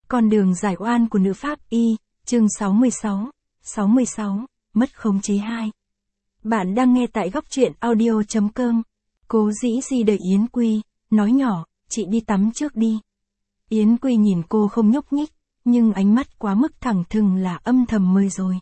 Con đường giải oan của nữ pháp y, chương 66, mất khống chế 2. Bạn đang nghe tại góc truyện audio.com. Cố dĩ di đợi Yến Quy, nói nhỏ, chị đi tắm trước đi. Yến Quy nhìn cô không nhúc nhích, nhưng ánh mắt quá mức thẳng thừng là âm thầm mời rồi.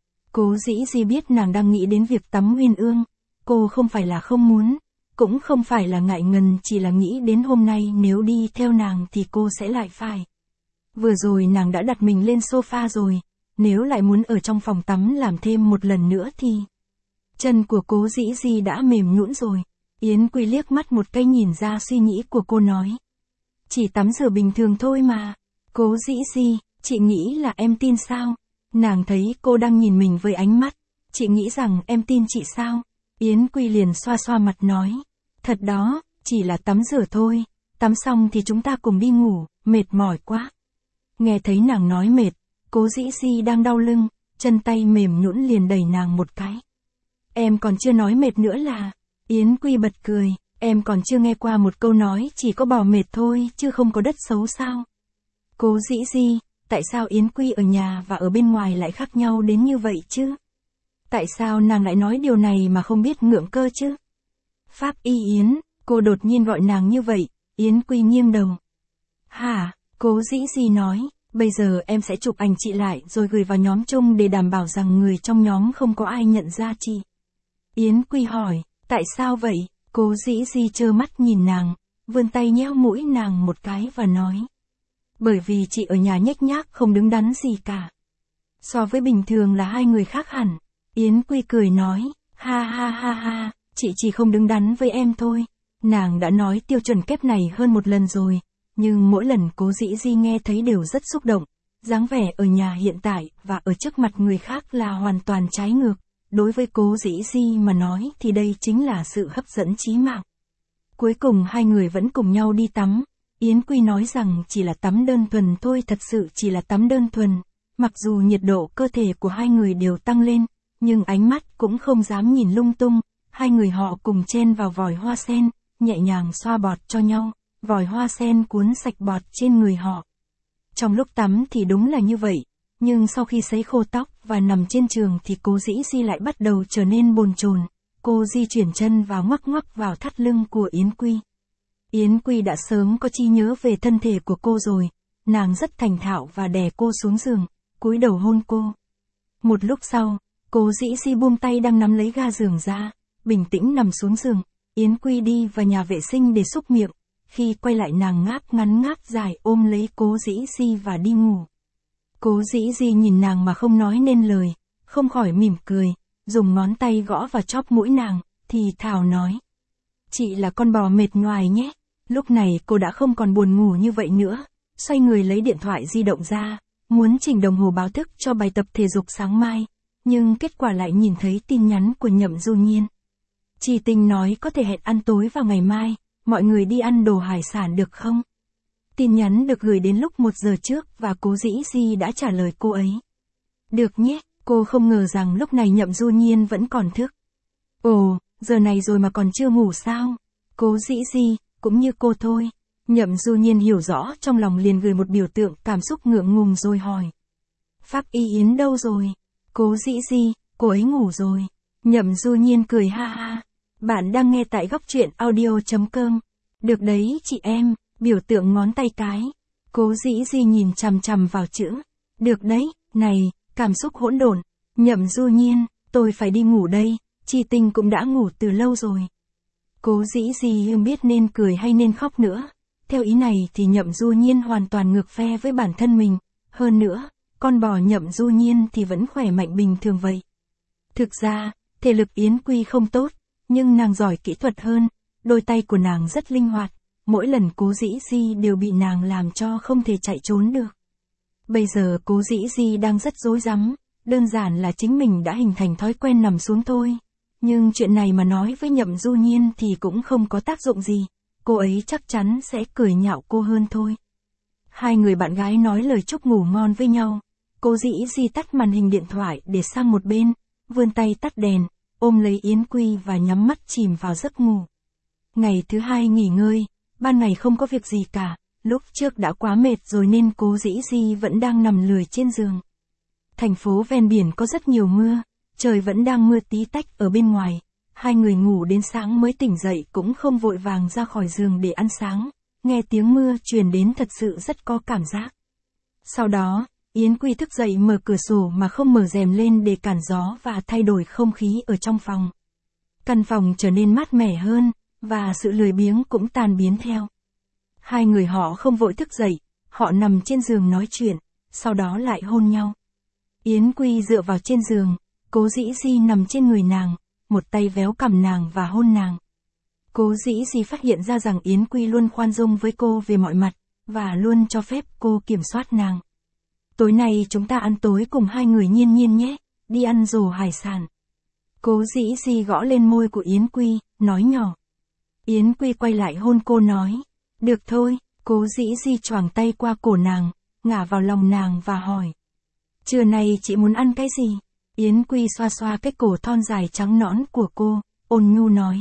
Cố dĩ di biết nàng đang nghĩ đến việc tắm Uyên Ương, cô không phải là không muốn, cũng không phải là ngại ngần, chỉ là nghĩ đến hôm nay nếu đi theo nàng thì cô sẽ lại phải. Vừa rồi nàng đã đặt mình lên sofa rồi, nếu lại muốn ở trong phòng tắm làm thêm một lần nữa thì... Chân của cố dĩ di đã mềm nhũn rồi. Yến Quy liếc mắt một cái nhìn ra suy nghĩ của cô nói. Chỉ tắm rửa bình thường thôi mà. Cố dĩ di, chị nghĩ là em tin sao? Nàng thấy cô đang nhìn mình với ánh mắt. Chị nghĩ rằng em tin chị sao? Yến Quy liền xoa xoa mặt nói. Thật đó, chỉ là tắm rửa thôi. Tắm xong thì chúng ta cùng đi ngủ, mệt mỏi quá. Nghe thấy nàng nói mệt, cố dĩ di đang đau lưng, chân tay mềm nhũn liền đẩy nàng một cái. Em còn chưa nói mệt nữa là... Yến Quy bật cười, em còn chưa nghe qua một câu nói chỉ có bò mệt thôi chứ không có đất xấu sao? Cố dĩ di, tại sao Yến Quy ở nhà và ở bên ngoài lại khác nhau đến như vậy chứ? Tại sao nàng lại nói điều này mà không biết ngượng cơ chứ? Pháp y Yến, cô đột nhiên gọi nàng như vậy. Yến Quy nghiêng đầu. Hả? Cố dĩ di nói, bây giờ em sẽ chụp ảnh chị lại rồi gửi vào nhóm chung để đảm bảo rằng người trong nhóm không có ai nhận ra chị. Yến Quy hỏi, tại sao vậy? Cố dĩ di trơ mắt nhìn nàng, vươn tay nhéo mũi nàng một cái và nói. Bởi vì chị ở nhà nhếch nhác không đứng đắn gì cả. So với bình thường là hai người khác hẳn. Yến Quy cười nói, ha ha ha ha, chị chỉ không đứng đắn với em thôi. Nàng đã nói tiêu chuẩn kép này hơn một lần rồi. Nhưng mỗi lần cố dĩ di nghe thấy đều rất xúc động, dáng vẻ ở nhà hiện tại và ở trước mặt người khác là hoàn toàn trái ngược. Đối với cố dĩ di mà nói thì đây chính là sự hấp dẫn chí mạng. Cuối cùng hai người vẫn cùng nhau đi tắm. Yến Quy nói rằng chỉ là tắm đơn thuần thôi, thật sự chỉ là tắm đơn thuần. Mặc dù nhiệt độ cơ thể của hai người đều tăng lên, nhưng ánh mắt cũng không dám nhìn lung tung. Hai người họ cùng chen vào vòi hoa sen, nhẹ nhàng xoa bọt cho nhau. Vòi hoa sen cuốn sạch bọt trên người họ. Trong lúc tắm thì đúng là như vậy, nhưng sau khi sấy khô tóc và nằm trên giường thì cố dĩ di lại bắt đầu trở nên bồn chồn. Cô di chuyển chân vào ngoắc ngoắc vào thắt lưng của Yến Quy. Yến Quy đã sớm có trí nhớ về thân thể của cô rồi, nàng rất thành thạo và đè cô xuống giường, cúi đầu hôn cô. Một lúc sau, cố dĩ di buông tay đang nắm lấy ga giường ra, bình tĩnh nằm xuống giường. Yến Quy đi vào nhà vệ sinh để xúc miệng. Khi quay lại nàng ngáp ngắn ngáp dài ôm lấy cố dĩ di và đi ngủ. Cố dĩ di nhìn nàng mà không nói nên lời, không khỏi mỉm cười, dùng ngón tay gõ vào chóp mũi nàng, thì thào nói. Chị là con bò mệt nhoài nhé. Lúc này cô đã không còn buồn ngủ như vậy nữa, xoay người lấy điện thoại di động ra, muốn chỉnh đồng hồ báo thức cho bài tập thể dục sáng mai, nhưng kết quả lại nhìn thấy tin nhắn của Nhậm Du Nhiên. Chị Tình nói có thể hẹn ăn tối vào ngày mai. Mọi người đi ăn đồ hải sản được không? Tin nhắn được gửi đến lúc 1 giờ trước và cố dĩ di đã trả lời cô ấy. Được nhé, cô không ngờ rằng lúc này Nhậm Du Nhiên vẫn còn thức. Ồ, giờ này rồi mà còn chưa ngủ sao? Cố dĩ di, cũng như cô thôi. Nhậm Du Nhiên hiểu rõ trong lòng liền gửi một biểu tượng cảm xúc ngượng ngùng rồi hỏi. Pháp y Yến đâu rồi? Cố dĩ di, cô ấy ngủ rồi. Nhậm Du Nhiên cười ha ha. Bạn đang nghe tại góc truyện audio.com. Được đấy chị em, biểu tượng ngón tay cái. Cố dĩ di nhìn chằm chằm vào chữ. Được đấy, này, cảm xúc hỗn độn. Nhậm Du Nhiên, tôi phải đi ngủ đây, chị Tình cũng đã ngủ từ lâu rồi. Cố dĩ di không biết nên cười hay nên khóc nữa. Theo ý này thì Nhậm Du Nhiên hoàn toàn ngược phe với bản thân mình. Hơn nữa, con bò Nhậm Du Nhiên thì vẫn khỏe mạnh bình thường vậy. Thực ra, thể lực Yến Quy không tốt. Nhưng nàng giỏi kỹ thuật hơn, đôi tay của nàng rất linh hoạt, mỗi lần cố dĩ di đều bị nàng làm cho không thể chạy trốn được. Bây giờ cố dĩ di đang rất rối rắm, đơn giản là chính mình đã hình thành thói quen nằm xuống thôi. Nhưng chuyện này mà nói với Nhậm Du Nhiên thì cũng không có tác dụng gì, cô ấy chắc chắn sẽ cười nhạo cô hơn thôi. Hai người bạn gái nói lời chúc ngủ ngon với nhau, cố dĩ di tắt màn hình điện thoại để sang một bên, vươn tay tắt đèn. Ôm lấy Yến Quy và nhắm mắt chìm vào giấc ngủ. Ngày thứ hai nghỉ ngơi, ban ngày không có việc gì cả, Lúc trước đã quá mệt rồi nên Cố Dĩ Di vẫn đang nằm lười trên giường. Thành phố ven biển có rất nhiều mưa, trời vẫn đang mưa tí tách ở bên ngoài. Hai người ngủ đến sáng mới tỉnh dậy cũng không vội vàng ra khỏi giường để ăn sáng. Nghe tiếng mưa truyền đến thật sự rất có cảm giác. Sau đó, Yến Quy thức dậy mở cửa sổ mà không mở rèm lên để cản gió và thay đổi không khí ở trong phòng. Căn phòng trở nên mát mẻ hơn, và sự lười biếng cũng tan biến theo. Hai người họ không vội thức dậy, họ nằm trên giường nói chuyện, sau đó lại hôn nhau. Yến Quy dựa vào trên giường, Cố Dĩ Di nằm trên người nàng, một tay véo cằm nàng và hôn nàng. Cố Dĩ Di phát hiện ra rằng Yến Quy luôn khoan dung với cô về mọi mặt, và luôn cho phép cô kiểm soát nàng. Tối nay chúng ta ăn tối cùng hai người Nhiên Nhiên nhé, đi ăn rổ hải sản. Cố Dĩ Di gõ lên môi của Yến Quy, nói nhỏ. Yến Quy quay lại hôn cô nói. Được thôi, Cố Dĩ Di choàng tay qua cổ nàng, ngả vào lòng nàng và hỏi. Trưa nay chị muốn ăn cái gì? Yến Quy xoa xoa cái cổ thon dài trắng nõn của cô, ôn nhu nói.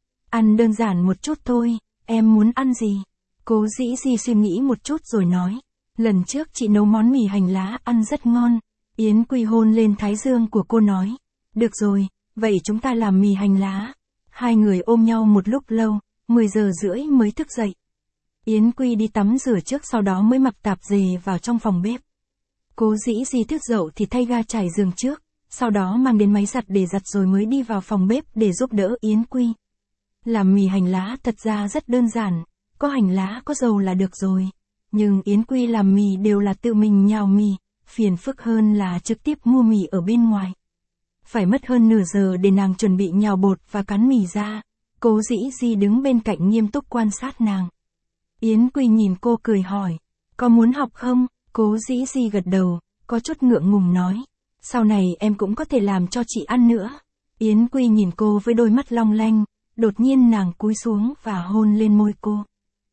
Ăn đơn giản một chút thôi, em muốn ăn gì? Cố Dĩ Di suy nghĩ một chút rồi nói. Lần trước chị nấu món mì hành lá ăn rất ngon. Yến Quy hôn lên thái dương của cô nói. Được rồi, vậy chúng ta làm mì hành lá. Hai người ôm nhau một lúc lâu, 10 giờ rưỡi mới thức dậy. Yến Quy đi tắm rửa trước sau đó mới mặc tạp dề vào trong phòng bếp. Cố Dĩ Di thức dậu thì thay ga trải giường trước, sau đó mang đến máy giặt để giặt rồi mới đi vào phòng bếp để giúp đỡ Yến Quy. Làm mì hành lá thật ra rất đơn giản, có hành lá có dầu là được rồi. Nhưng Yến Quy làm mì đều là tự mình nhào mì, phiền phức hơn là trực tiếp mua mì ở bên ngoài. Phải mất hơn nửa giờ để nàng chuẩn bị nhào bột và cán mì ra. Cố Dĩ Di đứng bên cạnh nghiêm túc quan sát nàng. Yến Quy nhìn cô cười hỏi, có muốn học không? Cố Dĩ Di gật đầu, có chút ngượng ngùng nói, sau này em cũng có thể làm cho chị ăn nữa. Yến Quy nhìn cô với đôi mắt long lanh, đột nhiên nàng cúi xuống và hôn lên môi cô.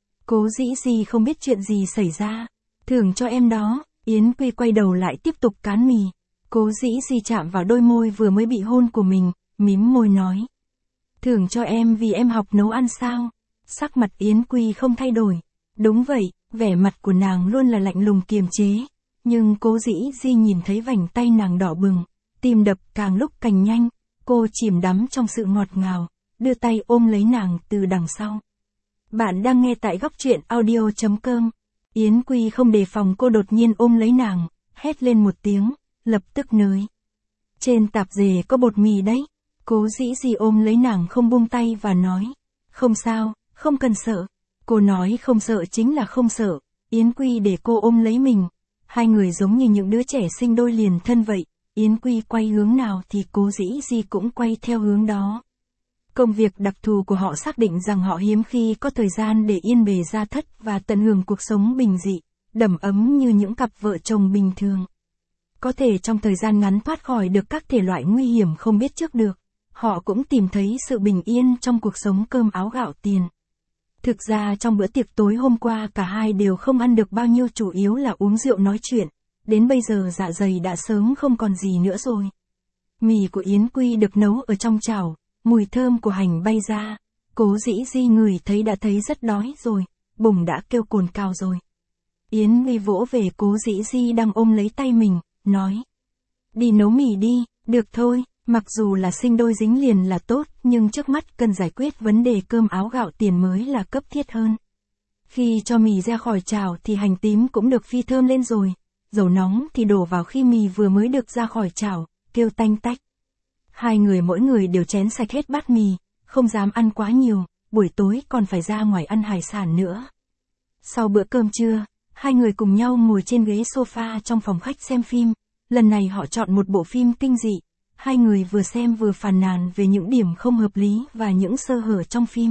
Cố Dĩ Di không biết chuyện gì xảy ra, thưởng cho em đó. Yến Quy quay đầu lại tiếp tục cán mì. Cố Dĩ Di chạm vào đôi môi vừa mới bị hôn của mình, mím môi nói. Thưởng cho em vì em học nấu ăn sao? Sắc mặt Yến Quy không thay đổi. Đúng vậy, vẻ mặt của nàng luôn là lạnh lùng kiềm chế. Nhưng Cố Dĩ Di nhìn thấy vành tay nàng đỏ bừng, tim đập càng lúc càng nhanh. Cô chìm đắm trong sự ngọt ngào, đưa tay ôm lấy nàng từ đằng sau. Bạn đang nghe tại góc truyện audio.com. Yến Quy không đề phòng cô đột nhiên ôm lấy nàng, hét lên một tiếng, lập tức nới. Trên tạp dề có bột mì đấy. Cố Dĩ Di ôm lấy nàng không buông tay và nói. Không sao, không cần sợ. Cô nói không sợ chính là không sợ. Yến Quy để cô ôm lấy mình. Hai người giống như những đứa trẻ sinh đôi liền thân vậy. Yến Quy quay hướng nào thì Cố Dĩ Di cũng quay theo hướng đó. Công việc đặc thù của họ xác định rằng họ hiếm khi có thời gian để yên bề gia thất và tận hưởng cuộc sống bình dị, đầm ấm như những cặp vợ chồng bình thường. Có thể trong thời gian ngắn thoát khỏi được các thể loại nguy hiểm không biết trước được, họ cũng tìm thấy sự bình yên trong cuộc sống cơm áo gạo tiền. Thực ra trong bữa tiệc tối hôm qua cả hai đều không ăn được bao nhiêu, chủ yếu là uống rượu nói chuyện, đến bây giờ dạ dày đã sớm không còn gì nữa rồi. Mì của Yến Quy được nấu ở trong chảo, mùi thơm của hành bay ra, Cố Dĩ Di ngửi thấy đã thấy rất đói rồi, bụng đã kêu cồn cào rồi. Yến Quy vỗ về Cố Dĩ Di đang ôm lấy tay mình, nói. Đi nấu mì đi, được thôi, mặc dù là sinh đôi dính liền là tốt, nhưng trước mắt cần giải quyết vấn đề cơm áo gạo tiền mới là cấp thiết hơn. Khi cho mì ra khỏi chảo thì hành tím cũng được phi thơm lên rồi, dầu nóng thì đổ vào khi mì vừa mới được ra khỏi chảo, kêu tanh tách. Hai người mỗi người đều chén sạch hết bát mì, không dám ăn quá nhiều, buổi tối còn phải ra ngoài ăn hải sản nữa. Sau bữa cơm trưa, hai người cùng nhau ngồi trên ghế sofa trong phòng khách xem phim. Lần này họ chọn một bộ phim kinh dị. Hai người vừa xem vừa phàn nàn về những điểm không hợp lý và những sơ hở trong phim.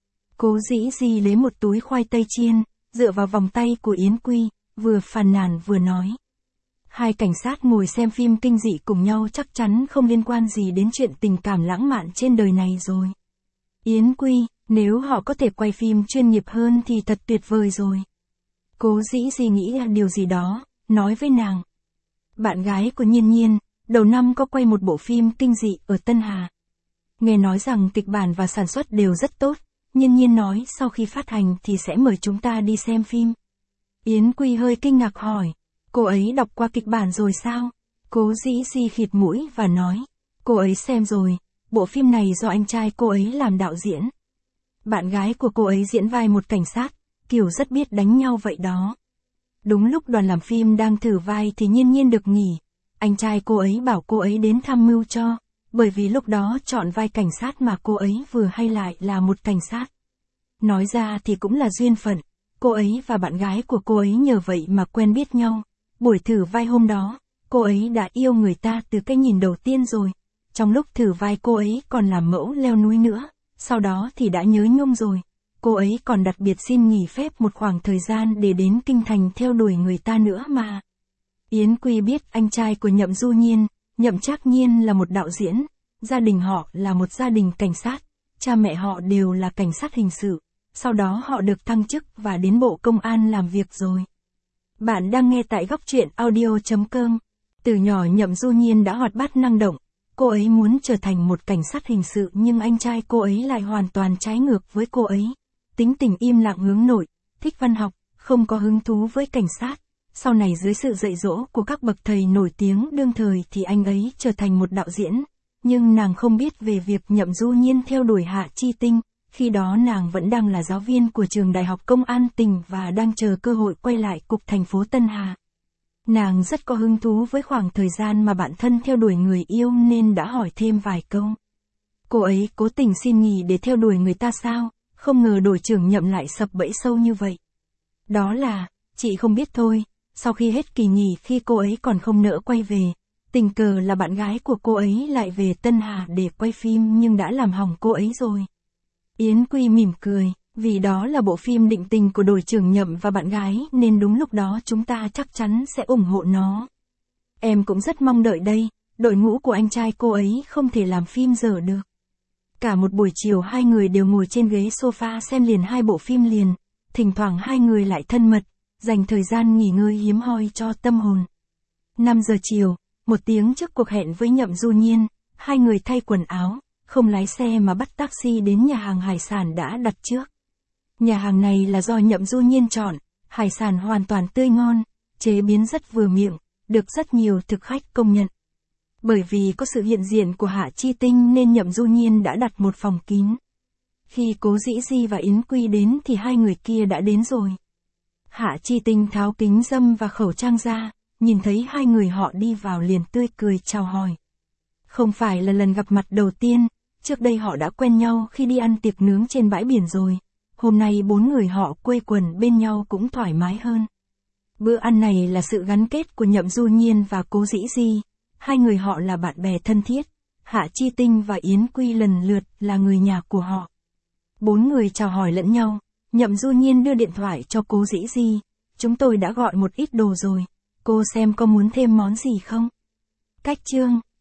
Cố Dĩ Di lấy một túi khoai tây chiên, dựa vào vòng tay của Yến Quy, vừa phàn nàn vừa nói. Hai cảnh sát ngồi xem phim kinh dị cùng nhau chắc chắn không liên quan gì đến chuyện tình cảm lãng mạn trên đời này rồi. Yến Quy, nếu họ có thể quay phim chuyên nghiệp hơn thì thật tuyệt vời rồi. Cố Dĩ Di nghĩ là điều gì đó, nói với nàng. Bạn gái của Nhiên Nhiên, đầu năm có quay một bộ phim kinh dị ở Tân Hà. Nghe nói rằng kịch bản và sản xuất đều rất tốt, Nhiên Nhiên nói sau khi phát hành thì sẽ mời chúng ta đi xem phim. Yến Quy hơi kinh ngạc hỏi, cô ấy đọc qua kịch bản rồi sao? Cố Dĩ Di khịt mũi và nói, cô ấy xem rồi, bộ phim này do anh trai cô ấy làm đạo diễn. Bạn gái của cô ấy diễn vai một cảnh sát, kiểu rất biết đánh nhau vậy đó. Đúng lúc đoàn làm phim đang thử vai thì Nhiên Nhiên được nghỉ, anh trai cô ấy bảo cô ấy đến tham mưu cho, bởi vì lúc đó chọn vai cảnh sát mà cô ấy vừa hay lại là một cảnh sát. Nói ra thì cũng là duyên phận, cô ấy và bạn gái của cô ấy nhờ vậy mà quen biết nhau. Buổi thử vai hôm đó, cô ấy đã yêu người ta từ cái nhìn đầu tiên rồi. Trong lúc thử vai cô ấy còn làm mẫu leo núi nữa, sau đó thì đã nhớ nhung rồi. Cô ấy còn đặc biệt xin nghỉ phép một khoảng thời gian để đến Kinh Thành theo đuổi người ta nữa mà. Yến Quy biết anh trai của Nhậm Du Nhiên, Nhậm Trác Nhiên là một đạo diễn, gia đình họ là một gia đình cảnh sát, cha mẹ họ đều là cảnh sát hình sự, sau đó họ được thăng chức và đến Bộ Công an làm việc rồi. Bạn đang nghe tại góc truyện audio.com. Từ nhỏ Nhậm Du Nhiên đã hoạt bát năng động, cô ấy muốn trở thành một cảnh sát hình sự nhưng anh trai cô ấy lại hoàn toàn trái ngược với cô ấy. Tính tình im lặng hướng nội, thích văn học, không có hứng thú với cảnh sát. Sau này dưới sự dạy dỗ của các bậc thầy nổi tiếng đương thời thì anh ấy trở thành một đạo diễn. Nhưng nàng không biết về việc Nhậm Du Nhiên theo đuổi Hạ Chi Tinh, khi đó nàng vẫn đang là giáo viên của trường Đại học Công an tỉnh và đang chờ cơ hội quay lại cục thành phố Tân Hà. Nàng rất có hứng thú với khoảng thời gian mà bạn thân theo đuổi người yêu nên đã hỏi thêm vài câu. Cô ấy cố tình xin nghỉ để theo đuổi người ta sao, không ngờ đội trưởng Nhậm lại sập bẫy sâu như vậy. Đó là, chị không biết thôi, sau khi hết kỳ nghỉ khi cô ấy còn không nỡ quay về, tình cờ là bạn gái của cô ấy lại về Tân Hà để quay phim nhưng đã làm hỏng cô ấy rồi. Yến Quy mỉm cười, vì đó là bộ phim định tình của đội trưởng Nhậm và bạn gái nên đúng lúc đó chúng ta chắc chắn sẽ ủng hộ nó. Em cũng rất mong đợi đây, đội ngũ của anh trai cô ấy không thể làm phim dở được. Cả một buổi chiều hai người đều ngồi trên ghế sofa xem liền hai bộ phim liền, thỉnh thoảng hai người lại thân mật, dành thời gian nghỉ ngơi hiếm hoi cho tâm hồn. 5 giờ chiều, một tiếng trước cuộc hẹn với Nhậm Du Nhiên, hai người thay quần áo, không lái xe mà bắt taxi đến nhà hàng hải sản đã đặt trước. Nhà hàng này là do Nhậm Du Nhiên chọn, hải sản hoàn toàn tươi ngon, chế biến rất vừa miệng, được rất nhiều thực khách công nhận. Bởi vì có sự hiện diện của Hạ Chi Tinh nên Nhậm Du Nhiên đã đặt một phòng kín. Khi Cố Dĩ Di và Yến Quy đến thì hai người kia đã đến rồi. Hạ Chi Tinh tháo kính râm và khẩu trang ra, nhìn thấy hai người họ đi vào liền tươi cười chào hỏi. Không phải là lần gặp mặt đầu tiên, trước đây họ đã quen nhau khi đi ăn tiệc nướng trên bãi biển rồi. Hôm nay bốn người họ quây quần bên nhau cũng thoải mái hơn. Bữa ăn này là sự gắn kết của Nhậm Du Nhiên và Cố Dĩ Di. Hai người họ là bạn bè thân thiết, Hạ Chi Tinh và Yến Quy lần lượt là người nhà của họ. Bốn người chào hỏi lẫn nhau, Nhậm Du Nhiên đưa điện thoại cho Cố Dĩ Di. Chúng tôi đã gọi một ít đồ rồi, cô xem có muốn thêm món gì không? Cách chương